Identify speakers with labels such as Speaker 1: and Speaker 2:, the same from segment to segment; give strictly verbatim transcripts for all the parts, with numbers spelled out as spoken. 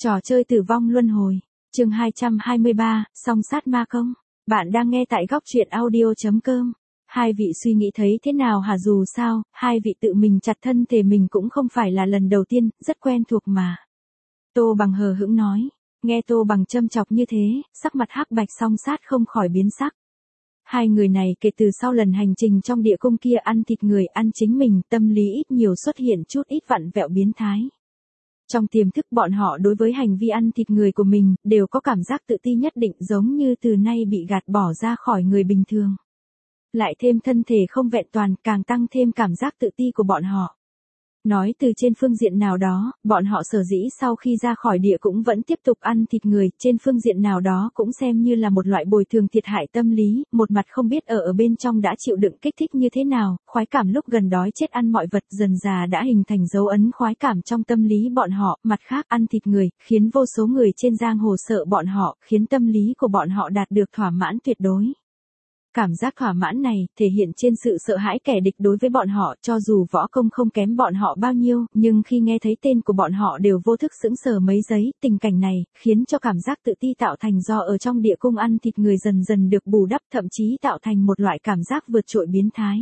Speaker 1: Trò chơi tử vong luân hồi, chương hai trăm hai mươi ba, song sát ma công. Bạn đang nghe tại góc truyện audio.com. Hai vị suy nghĩ thấy thế nào hả? Dù sao, hai vị tự mình chặt thân thể mình cũng không phải là lần đầu tiên, rất quen thuộc mà. Tô Bằng hờ hững nói. Nghe Tô Bằng châm chọc như thế, sắc mặt Hắc Bạch song sát không khỏi biến sắc. Hai người này kể từ sau lần hành trình trong địa cung kia ăn thịt người ăn chính mình, tâm lý ít nhiều xuất hiện chút ít vặn vẹo biến thái. Trong tiềm thức bọn họ đối với hành vi ăn thịt người của mình, đều có cảm giác tự ti nhất định, giống như từ nay bị gạt bỏ ra khỏi người bình thường. Lại thêm thân thể không vẹn toàn, càng tăng thêm cảm giác tự ti của bọn họ. Nói từ trên phương diện nào đó, bọn họ sở dĩ sau khi ra khỏi địa cũng vẫn tiếp tục ăn thịt người, trên phương diện nào đó cũng xem như là một loại bồi thường thiệt hại tâm lý, một mặt không biết ở ở bên trong đã chịu đựng kích thích như thế nào, khoái cảm lúc gần đói chết ăn mọi vật dần dà đã hình thành dấu ấn khoái cảm trong tâm lý bọn họ, mặt khác ăn thịt người, khiến vô số người trên giang hồ sợ bọn họ, khiến tâm lý của bọn họ đạt được thỏa mãn tuyệt đối. Cảm giác thỏa mãn này thể hiện trên sự sợ hãi kẻ địch đối với bọn họ, cho dù võ công không kém bọn họ bao nhiêu, nhưng khi nghe thấy tên của bọn họ đều vô thức sững sờ mấy giây. Tình cảnh này khiến cho cảm giác tự ti tạo thành do ở trong địa cung ăn thịt người dần dần được bù đắp, thậm chí tạo thành một loại cảm giác vượt trội biến thái.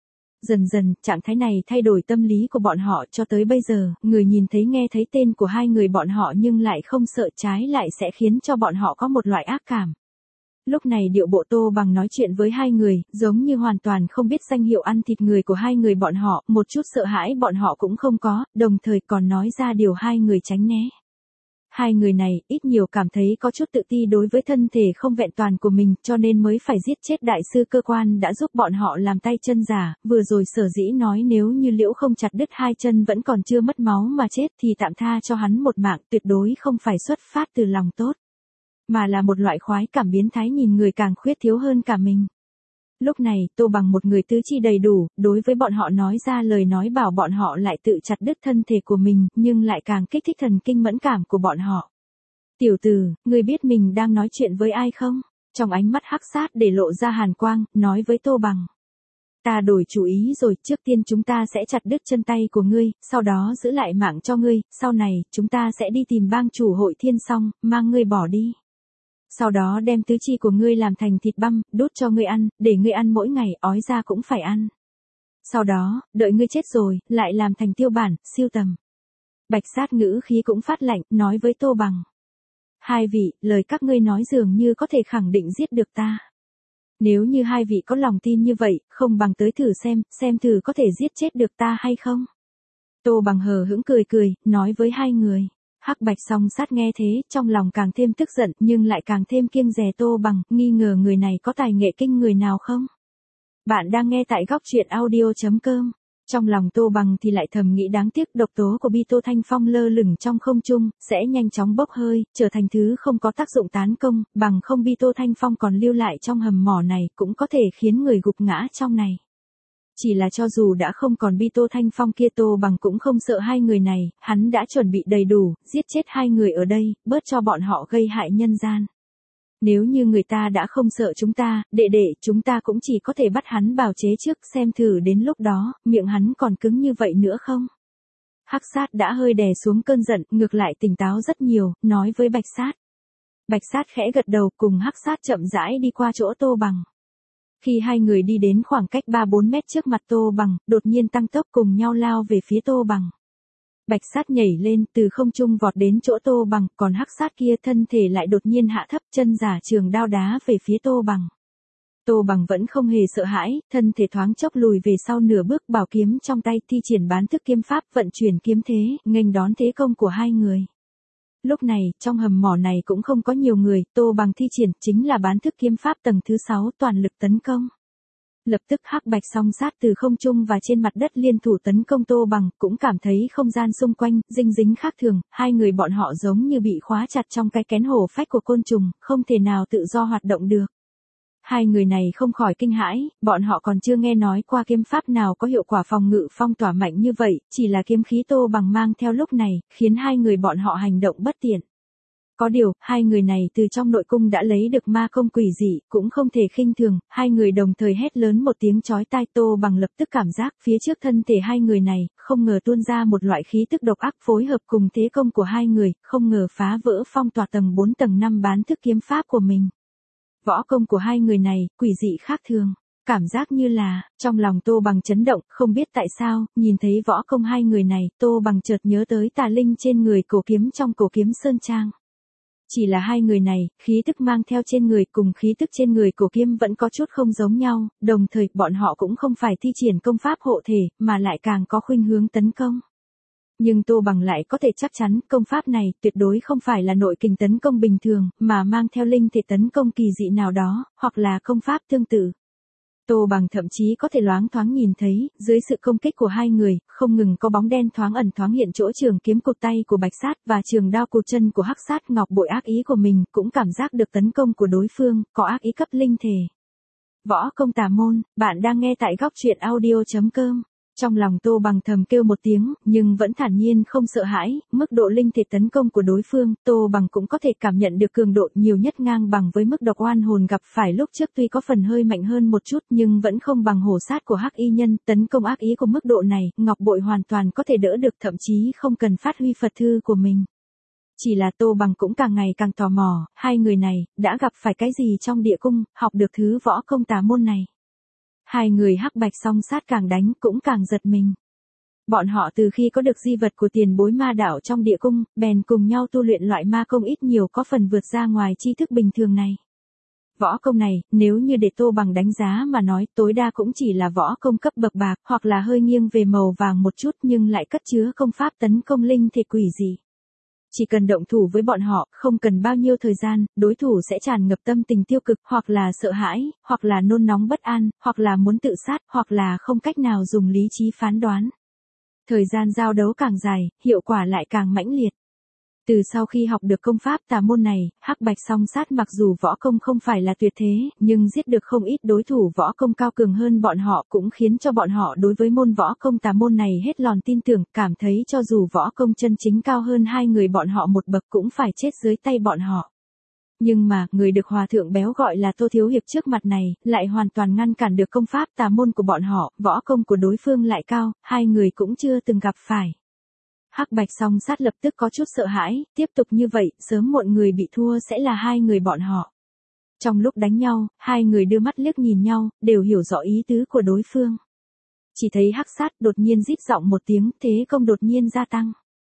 Speaker 1: Dần dần, trạng thái này thay đổi tâm lý của bọn họ, cho tới bây giờ, người nhìn thấy nghe thấy tên của hai người bọn họ nhưng lại không sợ, trái lại sẽ khiến cho bọn họ có một loại ác cảm. Lúc này điệu bộ Tô Bằng nói chuyện với hai người, giống như hoàn toàn không biết danh hiệu ăn thịt người của hai người bọn họ, một chút sợ hãi bọn họ cũng không có, đồng thời còn nói ra điều hai người tránh né. Hai người này, ít nhiều cảm thấy có chút tự ti đối với thân thể không vẹn toàn của mình, cho nên mới phải giết chết đại sư cơ quan đã giúp bọn họ làm tay chân giả, vừa rồi sở dĩ nói nếu như Liễu không chặt đứt hai chân vẫn còn chưa mất máu mà chết thì tạm tha cho hắn một mạng, tuyệt đối không phải xuất phát từ lòng tốt, mà là một loại khoái cảm biến thái nhìn người càng khuyết thiếu hơn cả mình. Lúc này, Tô Bằng một người tứ chi đầy đủ, đối với bọn họ nói ra lời nói bảo bọn họ lại tự chặt đứt thân thể của mình, nhưng lại càng kích thích thần kinh mẫn cảm của bọn họ. Tiểu tử, ngươi biết mình đang nói chuyện với ai không? Trong ánh mắt Hắc Sát để lộ ra hàn quang, nói với Tô Bằng. Ta đổi chủ ý rồi, trước tiên chúng ta sẽ chặt đứt chân tay của ngươi, sau đó giữ lại mạng cho ngươi, sau này, chúng ta sẽ đi tìm bang chủ Hội Thiên Song, mang ngươi bỏ đi. Sau đó đem tứ chi của ngươi làm thành thịt băm, đút cho ngươi ăn, để ngươi ăn mỗi ngày, ói ra cũng phải ăn. Sau đó, đợi ngươi chết rồi, lại làm thành tiêu bản, siêu tầm. Bạch Sát ngữ khí cũng phát lạnh, nói với Tô Bằng. Hai vị, lời các ngươi nói dường như có thể khẳng định giết được ta. Nếu như hai vị có lòng tin như vậy, không bằng tới thử xem, xem thử có thể giết chết được ta hay không. Tô Bằng hờ hững cười cười, nói với hai người. Hắc Bạch song sát nghe thế, trong lòng càng thêm tức giận, nhưng lại càng thêm kiêng dè Tô Bằng, nghi ngờ người này có tài nghệ kinh người nào không? Bạn đang nghe tại góc truyện audio.com. Trong lòng Tô Bằng thì lại thầm nghĩ đáng tiếc độc tố của Bi Tô Thanh Phong lơ lửng trong không trung, sẽ nhanh chóng bốc hơi, trở thành thứ không có tác dụng tán công, bằng không Bi Tô Thanh Phong còn lưu lại trong hầm mỏ này, cũng có thể khiến người gục ngã trong này. Chỉ là cho dù đã không còn Bi Tô Thanh Phong kia, Tô Bằng cũng không sợ hai người này, hắn đã chuẩn bị đầy đủ, giết chết hai người ở đây, bớt cho bọn họ gây hại nhân gian. Nếu như người ta đã không sợ chúng ta, đệ đệ, chúng ta cũng chỉ có thể bắt hắn bào chế trước, xem thử đến lúc đó, miệng hắn còn cứng như vậy nữa không? Hắc Sát đã hơi đè xuống cơn giận, ngược lại tỉnh táo rất nhiều, nói với Bạch Sát. Bạch Sát khẽ gật đầu, cùng Hắc Sát chậm rãi đi qua chỗ Tô Bằng. Khi hai người đi đến khoảng cách ba bốn mét trước mặt Tô Bằng, đột nhiên tăng tốc cùng nhau lao về phía Tô Bằng. Bạch Sát nhảy lên, từ không trung vọt đến chỗ Tô Bằng, còn Hắc Sát kia thân thể lại đột nhiên hạ thấp, chân giả trường đao đá về phía Tô Bằng. Tô Bằng vẫn không hề sợ hãi, thân thể thoáng chốc lùi về sau nửa bước, bảo kiếm trong tay thi triển bán thức kiếm pháp, vận chuyển kiếm thế, nghênh đón thế công của hai người. Lúc này, trong hầm mỏ này cũng không có nhiều người, Tô Bằng thi triển chính là bán thức kiếm pháp tầng thứ sáu, toàn lực tấn công. Lập tức Hắc Bạch song sát từ không trung và trên mặt đất liên thủ tấn công Tô Bằng, cũng cảm thấy không gian xung quanh dinh dính khác thường, hai người bọn họ giống như bị khóa chặt trong cái kén hổ phách của côn trùng, không thể nào tự do hoạt động được. Hai người này không khỏi kinh hãi, bọn họ còn chưa nghe nói qua kiếm pháp nào có hiệu quả phòng ngự phong tỏa mạnh như vậy, chỉ là kiếm khí Tô Bằng mang theo lúc này, khiến hai người bọn họ hành động bất tiện. Có điều, hai người này từ trong nội cung đã lấy được ma công quỷ dị, cũng không thể khinh thường, hai người đồng thời hét lớn một tiếng chói tai. Tô Bằng lập tức cảm giác phía trước thân thể hai người này, không ngờ tuôn ra một loại khí tức độc ác phối hợp cùng thế công của hai người, không ngờ phá vỡ phong tỏa tầng bốn tầng năm bán thức kiếm pháp của mình. Võ công của hai người này, quỷ dị khác thường. Cảm giác như là, trong lòng Tô Bằng chấn động, không biết tại sao, nhìn thấy võ công hai người này, Tô Bằng chợt nhớ tới tà linh trên người cổ kiếm trong cổ kiếm sơn trang. Chỉ là hai người này, khí tức mang theo trên người cùng khí tức trên người cổ kiếm vẫn có chút không giống nhau, đồng thời bọn họ cũng không phải thi triển công pháp hộ thể, mà lại càng có khuynh hướng tấn công. Nhưng Tô Bằng lại có thể chắc chắn công pháp này tuyệt đối không phải là nội kình tấn công bình thường, mà mang theo linh thể tấn công kỳ dị nào đó, hoặc là công pháp tương tự. Tô Bằng thậm chí có thể loáng thoáng nhìn thấy, dưới sự công kích của hai người, không ngừng có bóng đen thoáng ẩn thoáng hiện chỗ trường kiếm cụt tay của Bạch Sát và trường đao cụt chân của Hắc Sát. Ngọc Bội ác ý của mình cũng cảm giác được tấn công của đối phương, có ác ý cấp linh thể. Võ công tà môn, bạn đang nghe tại góc truyện audio chấm com. Trong lòng Tô Bằng thầm kêu một tiếng, nhưng vẫn thản nhiên không sợ hãi, mức độ linh thể tấn công của đối phương, Tô Bằng cũng có thể cảm nhận được cường độ nhiều nhất ngang bằng với mức độc oan hồn gặp phải lúc trước, tuy có phần hơi mạnh hơn một chút nhưng vẫn không bằng hổ sát của Hắc Y Nhân. Tấn công ác ý của mức độ này, Ngọc Bội hoàn toàn có thể đỡ được, thậm chí không cần phát huy Phật thư của mình. Chỉ là Tô Bằng cũng càng ngày càng tò mò, hai người này, đã gặp phải cái gì trong địa cung, học được thứ võ công tà môn này. Hai người Hắc Bạch song sát càng đánh cũng càng giật mình. Bọn họ từ khi có được di vật của tiền bối ma đạo trong địa cung, bèn cùng nhau tu luyện loại ma công ít nhiều có phần vượt ra ngoài tri thức bình thường này. Võ công này, nếu như để Tô Bằng đánh giá mà nói, tối đa cũng chỉ là võ công cấp bậc bạc, hoặc là hơi nghiêng về màu vàng một chút, nhưng lại cất chứa công pháp tấn công linh thể quỷ dị. Chỉ cần động thủ với bọn họ, không cần bao nhiêu thời gian, đối thủ sẽ tràn ngập tâm tình tiêu cực, hoặc là sợ hãi, hoặc là nôn nóng bất an, hoặc là muốn tự sát, hoặc là không cách nào dùng lý trí phán đoán. Thời gian giao đấu càng dài, hiệu quả lại càng mãnh liệt. Từ sau khi học được công pháp tà môn này, Hắc Bạch song sát mặc dù võ công không phải là tuyệt thế, nhưng giết được không ít đối thủ võ công cao cường hơn bọn họ, cũng khiến cho bọn họ đối với môn võ công tà môn này hết lòn tin tưởng, cảm thấy cho dù võ công chân chính cao hơn hai người bọn họ một bậc cũng phải chết dưới tay bọn họ. Nhưng mà, người được hòa thượng béo gọi là Tô Thiếu Hiệp trước mặt này, lại hoàn toàn ngăn cản được công pháp tà môn của bọn họ, võ công của đối phương lại cao, hai người cũng chưa từng gặp phải. Hắc Bạch song sát lập tức có chút sợ hãi, tiếp tục như vậy, sớm muộn người bị thua sẽ là hai người bọn họ. Trong lúc đánh nhau, hai người đưa mắt liếc nhìn nhau, đều hiểu rõ ý tứ của đối phương. Chỉ thấy Hắc Sát đột nhiên rít giọng một tiếng, thế công đột nhiên gia tăng.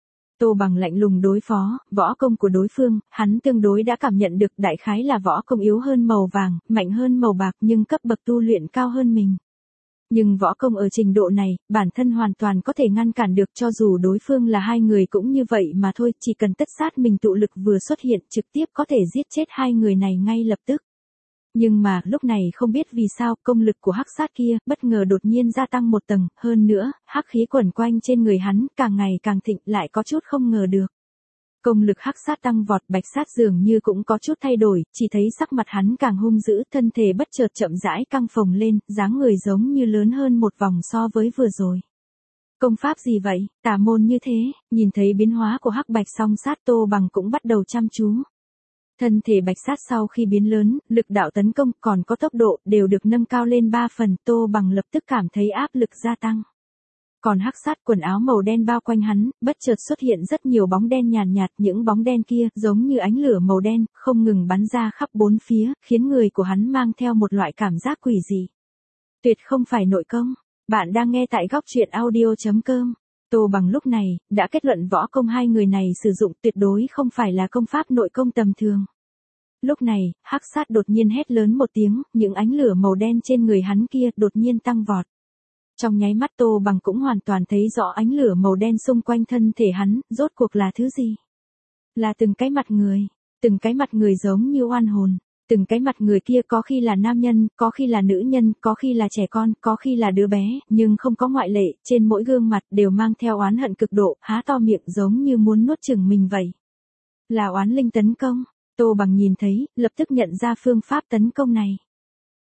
Speaker 1: Tô Bằng lạnh lùng đối phó, võ công của đối phương, hắn tương đối đã cảm nhận được, đại khái là võ công yếu hơn màu vàng, mạnh hơn màu bạc nhưng cấp bậc tu luyện cao hơn mình. Nhưng võ công ở trình độ này, bản thân hoàn toàn có thể ngăn cản được, cho dù đối phương là hai người cũng như vậy mà thôi, chỉ cần tất sát mình tụ lực vừa xuất hiện trực tiếp có thể giết chết hai người này ngay lập tức. Nhưng mà, lúc này không biết vì sao, công lực của Hắc Sát kia, bất ngờ đột nhiên gia tăng một tầng, hơn nữa, hắc khí quẩn quanh trên người hắn, càng ngày càng thịnh, lại có chút không ngờ được. Công lực Hắc Sát tăng vọt, Bạch Sát dường như cũng có chút thay đổi, chỉ thấy sắc mặt hắn càng hung dữ, thân thể bất chợt chậm rãi căng phồng lên, dáng người giống như lớn hơn một vòng so với vừa rồi. Công pháp gì vậy, tà môn như thế, nhìn thấy biến hóa của Hắc Bạch song sát, Tô Bằng cũng bắt đầu chăm chú. Thân thể Bạch Sát sau khi biến lớn, lực đạo tấn công còn có tốc độ đều được nâng cao lên ba phần, Tô Bằng lập tức cảm thấy áp lực gia tăng. Còn Hắc Sát quần áo màu đen bao quanh hắn, bất chợt xuất hiện rất nhiều bóng đen nhàn nhạt, những bóng đen kia giống như ánh lửa màu đen, không ngừng bắn ra khắp bốn phía, khiến người của hắn mang theo một loại cảm giác quỷ dị. Tuyệt không phải nội công. Bạn đang nghe tại góc truyện audio chấm com. Tô Bằng lúc này, đã kết luận võ công hai người này sử dụng tuyệt đối không phải là công pháp nội công tầm thường. Lúc này, Hắc Sát đột nhiên hét lớn một tiếng, những ánh lửa màu đen trên người hắn kia đột nhiên tăng vọt. Trong nháy mắt Tô Bằng cũng hoàn toàn thấy rõ ánh lửa màu đen xung quanh thân thể hắn, rốt cuộc là thứ gì? Là từng cái mặt người, từng cái mặt người giống như oan hồn. Từng cái mặt người kia có khi là nam nhân, có khi là nữ nhân, có khi là trẻ con, có khi là đứa bé, nhưng không có ngoại lệ, trên mỗi gương mặt đều mang theo oán hận cực độ, há to miệng giống như muốn nuốt chửng mình vậy. Là oán linh tấn công, Tô Bằng nhìn thấy, lập tức nhận ra phương pháp tấn công này.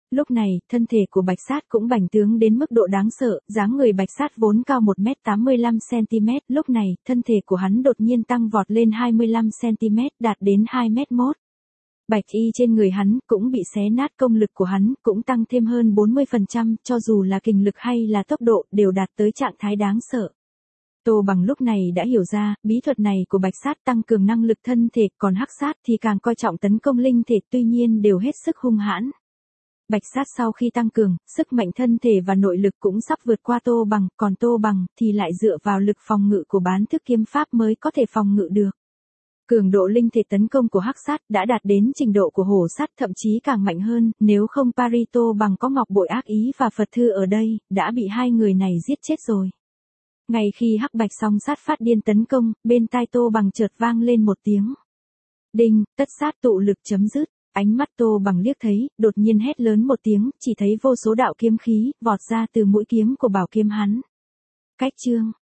Speaker 1: Lúc này, thân thể của Bạch Sát cũng bành trướng đến mức độ đáng sợ, dáng người Bạch Sát vốn cao một mét tám mươi lăm xăng-ti-mét, lúc này, thân thể của hắn đột nhiên tăng vọt lên hai mươi lăm xăng-ti-mét, đạt đến hai mét mốt. Bạch y trên người hắn cũng bị xé nát, công lực của hắn cũng tăng thêm hơn bốn mươi phần trăm, cho dù là kình lực hay là tốc độ đều đạt tới trạng thái đáng sợ. Tô Bằng lúc này đã hiểu ra, bí thuật này của Bạch Sát tăng cường năng lực thân thể, còn Hắc Sát thì càng coi trọng tấn công linh thể, tuy nhiên đều hết sức hung hãn. Bạch Sát sau khi tăng cường, sức mạnh thân thể và nội lực cũng sắp vượt qua Tô Bằng, còn Tô Bằng thì lại dựa vào lực phòng ngự của bán thức kiếm pháp mới có thể phòng ngự được. Cường độ linh thể tấn công của Hắc Sát đã đạt đến trình độ của Hổ Sát, thậm chí càng mạnh hơn, nếu không Paris Tô Bằng có Ngọc Bội Ác Ý và Phật Thư ở đây, đã bị hai người này giết chết rồi. Ngay khi Hắc Bạch song sát phát điên tấn công, bên tai Tô Bằng chợt vang lên một tiếng. Đinh, tất sát tụ lực chấm dứt. Ánh mắt Tô Bằng liếc thấy, đột nhiên hét lớn một tiếng, chỉ thấy vô số đạo kiếm khí vọt ra từ mũi kiếm của bảo kiếm hắn. Cách chương